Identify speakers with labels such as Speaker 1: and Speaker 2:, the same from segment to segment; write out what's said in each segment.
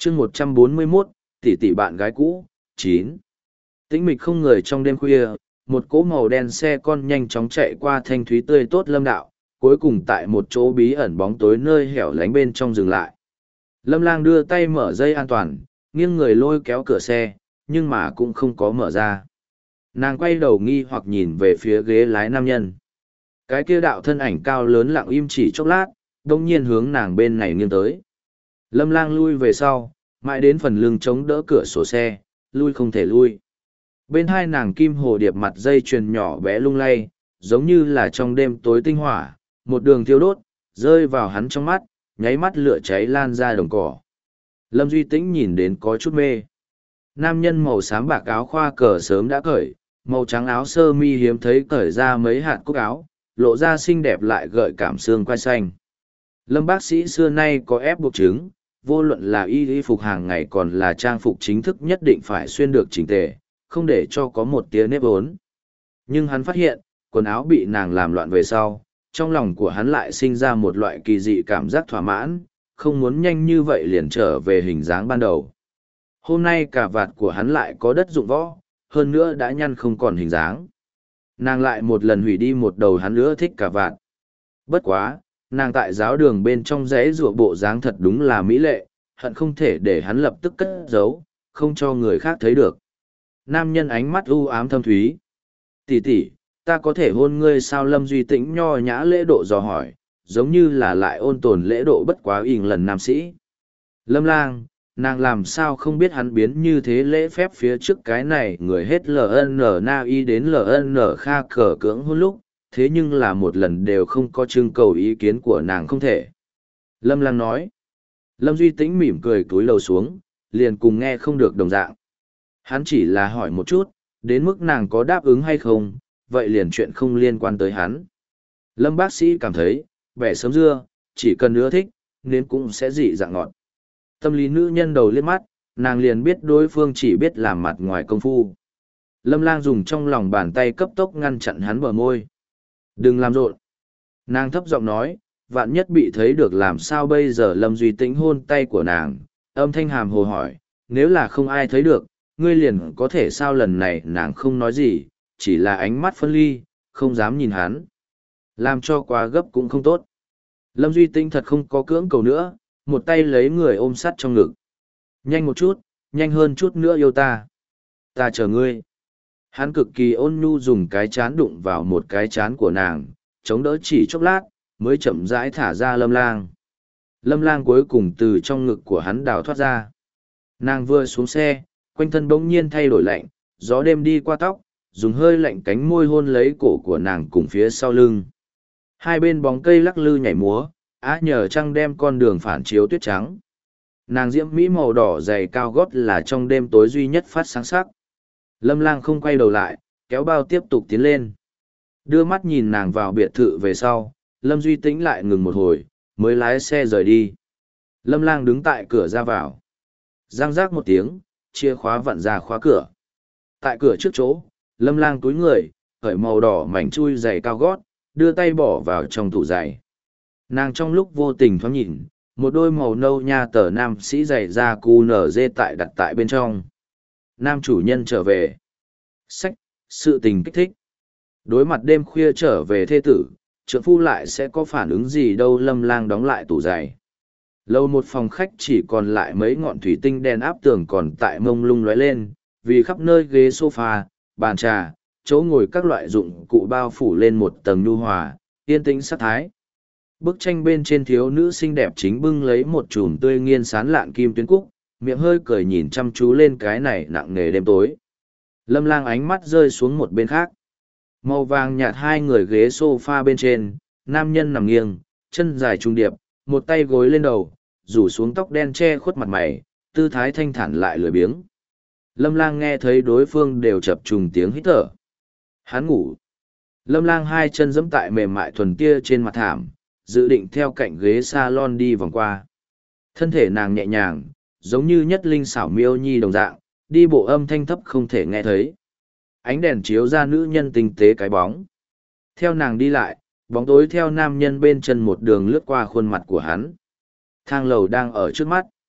Speaker 1: chương 141, tỷ tỷ bạn gái cũ, 9. Tĩnh mịch không người trong đêm khuya, một cỗ màu đen xe con nhanh chóng chạy qua thanh thúy tươi tốt lâm đạo, cuối cùng tại một chỗ bí ẩn bóng tối nơi hẻo lánh bên trong dừng lại. Lâm Lang đưa tay mở dây an toàn, nghiêng người lôi kéo cửa xe, nhưng mà cũng không có mở ra. Nàng quay đầu nghi hoặc nhìn về phía ghế lái nam nhân. Cái kia đạo thân ảnh cao lớn lặng im chỉ chốc lát, đông nhiên hướng nàng bên này nghiêng tới. Lâm Lang lui về sau, mãi đến phần lưng chống đỡ cửa sổ xe, lui không thể lui. Bên hai nàng kim hồ điệp mặt dây chuyền nhỏ bé lung lay, giống như là trong đêm tối tinh hỏa, một đường thiêu đốt, rơi vào hắn trong mắt, nháy mắt lửa cháy lan ra đồng cỏ. Lâm Duy Tĩnh nhìn đến có chút mê. Nam nhân màu xám bạc áo khoa cờ sớm đã cởi, màu trắng áo sơ mi hiếm thấy cởi ra mấy hạt cúc áo, lộ ra xinh đẹp lại gợi cảm xương quai xanh. Lâm bác sĩ xưa nay có ép buộc chứng, vô luận là y phục hàng ngày còn là trang phục chính thức nhất định phải xuyên được chỉnh tề, không để cho có một tia nếp vốn. Nhưng hắn phát hiện, quần áo bị nàng làm loạn về sau, trong lòng của hắn lại sinh ra một loại kỳ dị cảm giác thỏa mãn, không muốn nhanh như vậy liền trở về hình dáng ban đầu. Hôm nay cà vạt của hắn lại có đất dụng võ, hơn nữa đã nhăn không còn hình dáng. Nàng lại một lần hủy đi một đầu hắn nữa thích cà vạt. Bất quá, nàng tại giáo đường bên trong rẽ rùa bộ dáng thật đúng là mỹ lệ, hận không thể để hắn lập tức cất giấu, không cho người khác thấy được. Nam nhân ánh mắt u ám thâm thúy. Tỷ tỷ, ta có thể hôn ngươi sao? Lâm Duy Tĩnh nho nhã lễ độ dò hỏi, giống như là lại ôn tồn lễ độ bất quá ỉn lần nam sĩ. Lâm Lang, nàng làm sao không biết hắn biến như thế lễ phép phía trước cái này người hết LN na y đến LN kha cờ cưỡng hôn lúc, thế nhưng là một lần đều không có trưng cầu ý kiến của nàng không thể. Lâm Lang nói. Lâm Duy Tĩnh mỉm cười cúi lầu xuống, liền cùng nghe không được đồng dạng. Hắn chỉ là hỏi một chút, đến mức nàng có đáp ứng hay không, vậy liền chuyện không liên quan tới hắn. Lâm bác sĩ cảm thấy, vẻ sớm dưa, chỉ cần ưa thích, nên cũng sẽ dị dạng ngọt. Tâm lý nữ nhân đầu liếc mắt, nàng liền biết đối phương chỉ biết làm mặt ngoài công phu. Lâm Lang dùng trong lòng bàn tay cấp tốc ngăn chặn hắn bờ môi. Đừng làm rộn. Nàng thấp giọng nói, vạn nhất bị thấy được làm sao bây giờ? Lâm Duy Tĩnh hôn tay của nàng, âm thanh hàm hồ hỏi, nếu là không ai thấy được, ngươi liền có thể sao? Lần này nàng không nói gì, chỉ là ánh mắt phân ly, không dám nhìn hắn. Làm cho quá gấp cũng không tốt. Lâm Duy Tĩnh thật không có cưỡng cầu nữa, một tay lấy người ôm sắt trong ngực. Nhanh một chút, nhanh hơn chút nữa yêu ta. Ta chờ ngươi. Hắn cực kỳ ôn nhu dùng cái chán đụng vào một cái chán của nàng, chống đỡ chỉ chốc lát, mới chậm rãi thả ra Lâm Lang. Lâm Lang cuối cùng từ trong ngực của hắn đào thoát ra. Nàng vừa xuống xe, quanh thân bỗng nhiên thay đổi lạnh, gió đêm đi qua tóc, dùng hơi lạnh cánh môi hôn lấy cổ của nàng cùng phía sau lưng. Hai bên bóng cây lắc lư nhảy múa, á nhờ trăng đem con đường phản chiếu tuyết trắng. Nàng diễm mỹ màu đỏ dày cao gót là trong đêm tối duy nhất phát sáng sắc. Lâm Lang không quay đầu lại, kéo bao tiếp tục tiến lên. Đưa mắt nhìn nàng vào biệt thự về sau, Lâm Duy Tĩnh lại ngừng một hồi, mới lái xe rời đi. Lâm Lang đứng tại cửa ra vào. Giang rác một tiếng, chìa khóa vặn ra khóa cửa. Tại cửa trước chỗ, Lâm Lang túi người, khởi màu đỏ mảnh chui giày cao gót, đưa tay bỏ vào trong tủ giày. Nàng trong lúc vô tình thoáng nhìn, một đôi màu nâu nha tờ nam sĩ giày da QNZ tại đặt tại bên trong. Nam chủ nhân trở về. Sách, sự tình kích thích. Đối mặt đêm khuya trở về thê tử, trượng phu lại sẽ có phản ứng gì đâu? Lâm Lang đóng lại tủ giày. Lầu một phòng khách chỉ còn lại mấy ngọn thủy tinh đen áp tường còn tại mông lung lóe lên, vì khắp nơi ghế sofa, bàn trà, chỗ ngồi các loại dụng cụ bao phủ lên một tầng nhu hòa, yên tĩnh sát thái. Bức tranh bên trên thiếu nữ xinh đẹp chính bưng lấy một chùm tươi nghiên sán lạn kim tuyến cúc, miệng hơi cười nhìn chăm chú lên cái này nặng nề đêm tối. Lâm Lang ánh mắt rơi xuống một bên khác. Màu vàng nhạt hai người ghế sofa bên trên, nam nhân nằm nghiêng, chân dài trung điệp, một tay gối lên đầu, rủ xuống tóc đen che khuất mặt mày, tư thái thanh thản lại lười biếng. Lâm Lang nghe thấy đối phương đều chập trùng tiếng hít thở. Hắn ngủ. Lâm Lang hai chân giẫm tại mềm mại thuần tia trên mặt thảm, dự định theo cạnh ghế salon đi vòng qua. Thân thể nàng nhẹ nhàng, giống như nhất linh xảo miêu nhi đồng dạng, đi bộ âm thanh thấp không thể nghe thấy. Ánh đèn chiếu ra nữ nhân tinh tế cái bóng. Theo nàng đi lại, bóng tối theo nam nhân bên chân một đường lướt qua khuôn mặt của hắn. Thang lầu đang ở trước mắt.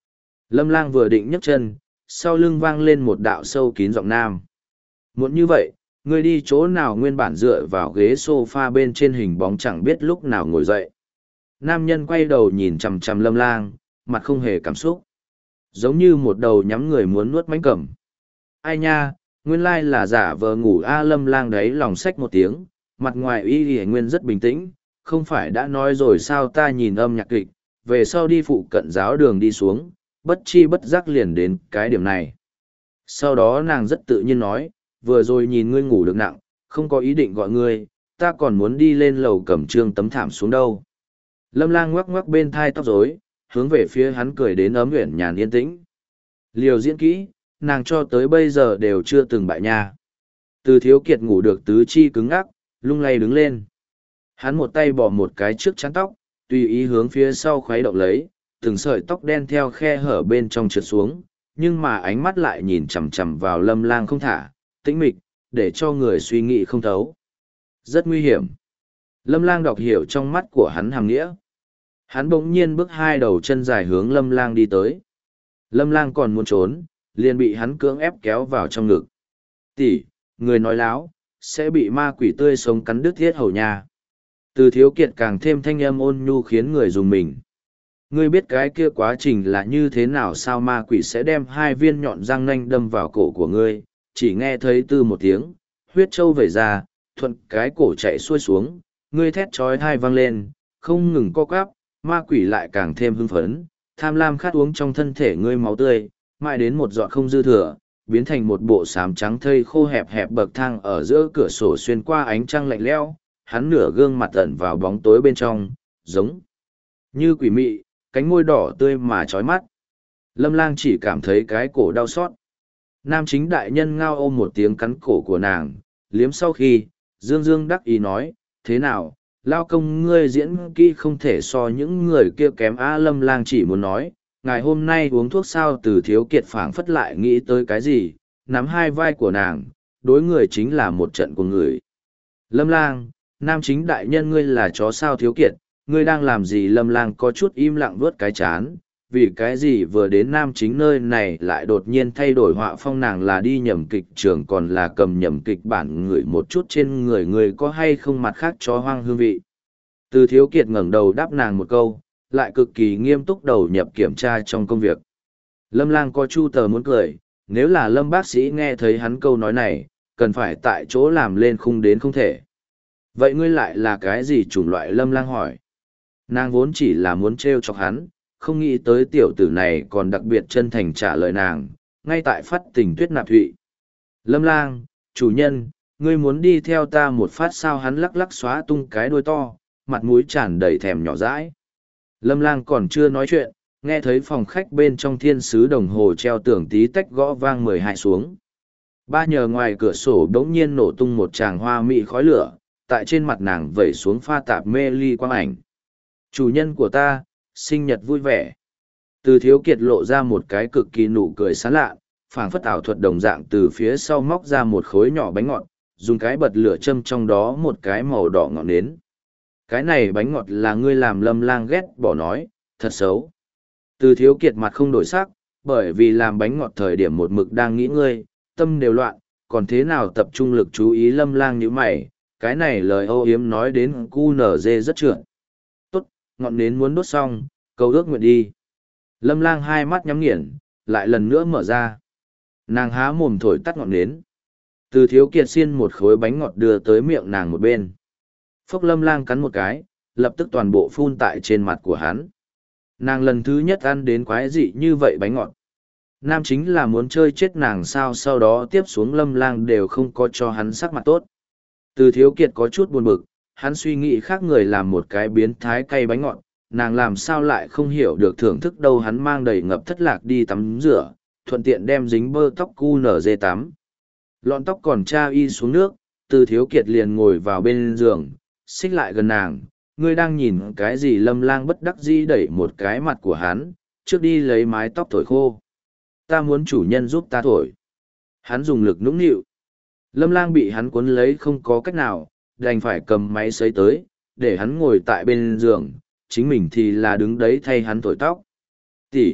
Speaker 1: Lâm Lang vừa định nhấc chân, sau lưng vang lên một đạo sâu kín giọng nam. Muốn như vậy, ngươi đi chỗ nào nguyên bản dựa vào ghế sofa bên trên hình bóng chẳng biết lúc nào ngồi dậy. Nam nhân quay đầu nhìn chằm chằm Lâm Lang, mặt không hề cảm xúc. Giống như một đầu nhắm người muốn nuốt mánh cầm. Ai nha, nguyên lai là giả vờ ngủ a. Lâm Lang đấy lòng xách một tiếng, mặt ngoài y nguyên rất bình tĩnh, không phải đã nói rồi sao ta nhìn âm nhạc kịch, về sau đi phụ cận giáo đường đi xuống, bất chi bất giác liền đến cái điểm này. Sau đó nàng rất tự nhiên nói, vừa rồi nhìn ngươi ngủ được nặng, không có ý định gọi ngươi, ta còn muốn đi lên lầu cầm trương tấm thảm xuống đâu. Lâm Lang ngoắc ngoắc bên thai tóc rối, hướng về phía hắn cười đến ấm uyển nhàn yên tĩnh. Liều diễn kỹ, nàng cho tới bây giờ đều chưa từng bại nha. Từ Thiếu Kiệt ngủ được tứ chi cứng ngắc, lung lay đứng lên. Hắn một tay bỏ một cái trước chán tóc, tùy ý hướng phía sau khuấy động lấy, từng sợi tóc đen theo khe hở bên trong trượt xuống, nhưng mà ánh mắt lại nhìn chằm chằm vào Lâm Lang không thả, tĩnh mịch, để cho người suy nghĩ không thấu. Rất nguy hiểm. Lâm Lang đọc hiểu trong mắt của hắn hàm nghĩa. Hắn bỗng nhiên bước hai đầu chân dài hướng Lâm Lang đi tới. Lâm Lang còn muốn trốn, liền bị hắn cưỡng ép kéo vào trong ngực. Tỷ, người nói láo, sẽ bị ma quỷ tươi sống cắn đứt thiết hầu nha. Từ Thiếu Kiệt càng thêm thanh âm ôn nhu khiến người dùng mình. Ngươi biết cái kia quá trình là như thế nào sao? Ma quỷ sẽ đem hai viên nhọn răng nanh đâm vào cổ của ngươi, chỉ nghe thấy từ một tiếng, huyết trâu vẩy ra, thuận cái cổ chạy xuôi xuống, ngươi thét trói thai vang lên, không ngừng co quắp, ma quỷ lại càng thêm hưng phấn, tham lam khát uống trong thân thể ngươi máu tươi, mãi đến một giọt không dư thừa, biến thành một bộ xám trắng thây khô hẹp hẹp bậc thang ở giữa cửa sổ xuyên qua ánh trăng lạnh lẽo, hắn nửa gương mặt ẩn vào bóng tối bên trong, giống như quỷ mị, cánh môi đỏ tươi mà chói mắt. Lâm Lang chỉ cảm thấy cái cổ đau xót. Nam chính đại nhân ngao ôm một tiếng cắn cổ của nàng, liếm sau khi, Dương Dương đắc ý nói, thế nào, lao công ngươi diễn kỹ không thể so những người kia kém á. Lâm Lang chỉ muốn nói, ngày hôm nay uống thuốc sao? Từ Thiếu Kiệt phảng phất lại nghĩ tới cái gì, nắm hai vai của nàng, đối người chính là một trận của người. Lâm Lang, nam chính đại nhân ngươi là chó sao? Thiếu Kiệt, ngươi đang làm gì? Lâm Lang có chút im lặng vuốt cái chán, vì cái gì vừa đến nam chính nơi này lại đột nhiên thay đổi họa phong? Nàng là đi nhầm kịch trường còn là cầm nhầm kịch bản? Ngửi một chút trên người người có hay không mặt khác chó hoang hương vị? Từ Thiếu Kiệt ngẩng đầu đáp nàng một câu, lại cực kỳ nghiêm túc đầu nhập kiểm tra trong công việc. Lâm Lang có chu tờ muốn cười, nếu là Lâm bác sĩ nghe thấy hắn câu nói này, cần phải tại chỗ làm lên khung đến không thể. Vậy ngươi lại là cái gì chủng loại? Lâm Lang hỏi. Nàng vốn chỉ là muốn trêu chọc hắn, không nghĩ tới tiểu tử này còn đặc biệt chân thành trả lời nàng, ngay tại phát tình tuyết nạp thụy. Lâm Lang, chủ nhân, ngươi muốn đi theo ta một phát sao? Hắn lắc lắc xóa tung cái đuôi to, mặt mũi tràn đầy thèm nhỏ dãi. Lâm Lang còn chưa nói chuyện, nghe thấy phòng khách bên trong thiên sứ đồng hồ treo tường tí tách gõ vang 12 xuống. Ba nhờ ngoài cửa sổ đống nhiên nổ tung một tràng hoa mị khói lửa, tại trên mặt nàng vẩy xuống pha tạp mê ly quang ảnh. Chủ nhân của ta, sinh nhật vui vẻ. Từ Thiếu Kiệt lộ ra một cái cực kỳ nụ cười sán lạ, phảng phất ảo thuật đồng dạng từ phía sau móc ra một khối nhỏ bánh ngọt, dùng cái bật lửa châm trong đó một cái màu đỏ ngọn nến. Cái này bánh ngọt là ngươi làm? Lâm Lang ghét bỏ nói, thật xấu. Từ Thiếu Kiệt mặt không đổi sắc, bởi vì làm bánh ngọt thời điểm một mực đang nghĩ ngươi, tâm đều loạn, còn thế nào tập trung lực chú ý? Lâm Lang nhíu mày, cái này lời âu yếm nói đến cu nở dê rất trượt. Tốt, ngọn nến muốn đốt xong, cầu ước nguyện đi. Lâm Lang hai mắt nhắm nghiền, lại lần nữa mở ra. Nàng há mồm thổi tắt ngọn nến. Từ Thiếu Kiệt xiên một khối bánh ngọt đưa tới miệng nàng một bên. Phốc. Lâm Lang cắn một cái, lập tức toàn bộ phun tại trên mặt của hắn. Nàng lần thứ nhất ăn đến quái dị như vậy bánh ngọt. Nam chính là muốn chơi chết nàng sao? Sau đó tiếp xuống Lâm Lang đều không có cho hắn sắc mặt tốt. Từ Thiếu Kiệt có chút buồn bực, hắn suy nghĩ khác người làm một cái biến thái cay bánh ngọt, nàng làm sao lại không hiểu được thưởng thức đâu. Hắn mang đầy ngập thất lạc đi tắm rửa, thuận tiện đem dính bơ tóc QNZ tắm. Lọn tóc còn tra y xuống nước, Từ Thiếu Kiệt liền ngồi vào bên giường, xích lại gần nàng. Ngươi đang nhìn cái gì? Lâm Lang bất đắc dĩ đẩy một cái mặt của hắn, trước đi lấy mái tóc thổi khô. Ta muốn chủ nhân giúp ta thổi. Hắn dùng lực nũng nịu. Lâm Lang bị hắn cuốn lấy không có cách nào, đành phải cầm máy sấy tới, để hắn ngồi tại bên giường, chính mình thì là đứng đấy thay hắn thổi tóc. Tỷ,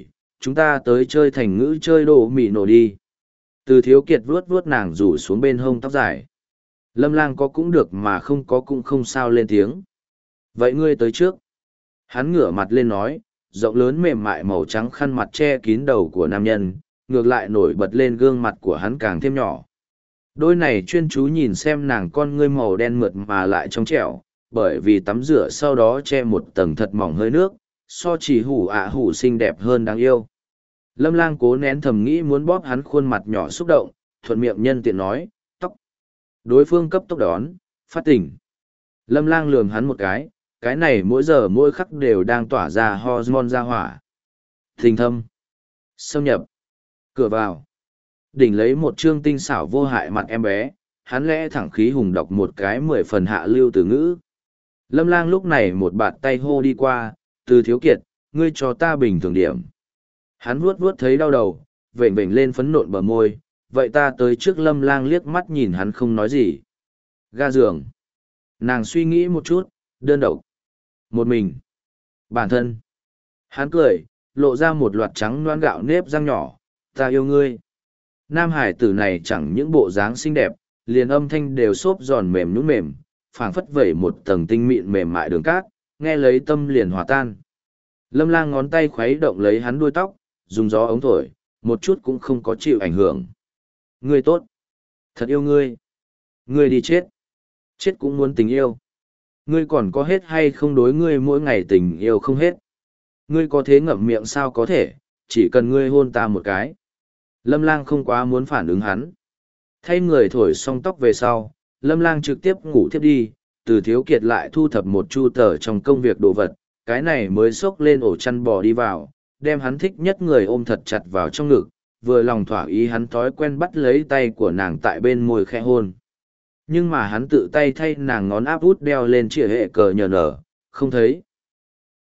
Speaker 1: chúng ta tới chơi thành ngữ chơi đồ mì nổ đi. Từ Thiếu Kiệt vuốt vuốt nàng rủ xuống bên hông tóc dài. Lâm Lang có cũng được mà không có cũng không sao lên tiếng. Vậy ngươi tới trước. Hắn ngửa mặt lên nói, rộng lớn mềm mại màu trắng khăn mặt che kín đầu của nam nhân, ngược lại nổi bật lên gương mặt của hắn càng thêm nhỏ. Đôi này chuyên chú nhìn xem nàng con ngươi màu đen mượt mà lại trong trẻo, bởi vì tắm rửa sau đó che một tầng thật mỏng hơi nước, so chỉ hủ hủ xinh đẹp hơn đáng yêu. Lâm Lang cố nén thầm nghĩ muốn bóp hắn khuôn mặt nhỏ xúc động, thuận miệng nhân tiện nói, tóc. Đối phương cấp tốc đón, phát tỉnh. Lâm Lang lườm hắn một cái này mỗi giờ mỗi khắc đều đang tỏa ra hormone ra hỏa. Tình thâm. Xâm nhập. Cửa vào. Đỉnh lấy một trương tinh xảo vô hại mặt em bé, hắn lẽ thẳng khí hùng đọc một cái 10 phần hạ lưu từ ngữ. Lâm Lang lúc này một bạt tay hô đi qua, Từ Thiếu Kiệt, ngươi cho ta bình thường điểm. Hắn vuốt vuốt thấy đau đầu, vểnh vểnh lên phấn nộn bờ môi, vậy ta tới trước. Lâm Lang liếc mắt nhìn hắn không nói gì. Ga giường. Nàng suy nghĩ một chút, đơn độc. Một mình. Bản thân. Hắn cười, lộ ra một loạt trắng loãng gạo nếp răng nhỏ, ta yêu ngươi. Nam hải tử này chẳng những bộ dáng xinh đẹp, liền âm thanh đều xốp giòn mềm nhũn mềm, phảng phất vẩy một tầng tinh mịn mềm mại đường cát, nghe lấy tâm liền hòa tan. Lâm Lang ngón tay khuấy động lấy hắn đuôi tóc, dùng gió ống thổi, một chút cũng không có chịu ảnh hưởng. Ngươi tốt. Thật yêu ngươi. Ngươi đi chết. Chết cũng muốn tình yêu. Ngươi còn có hết hay không đối ngươi mỗi ngày tình yêu không hết. Ngươi có thế ngậm miệng sao có thể, chỉ cần ngươi hôn ta một cái. Lâm Lang không quá muốn phản ứng hắn. Thay người thổi xong tóc về sau, Lâm Lang trực tiếp ngủ thiếp đi, Từ Thiếu Kiệt lại thu thập một chu tờ trong công việc đồ vật, cái này mới xốc lên ổ chăn bò đi vào, đem hắn thích nhất người ôm thật chặt vào trong ngực, vừa lòng thỏa ý hắn thói quen bắt lấy tay của nàng tại bên môi khẽ hôn. Nhưng mà hắn tự tay thay nàng ngón áp út đeo lên chìa hệ cờ nhờ nở, không thấy.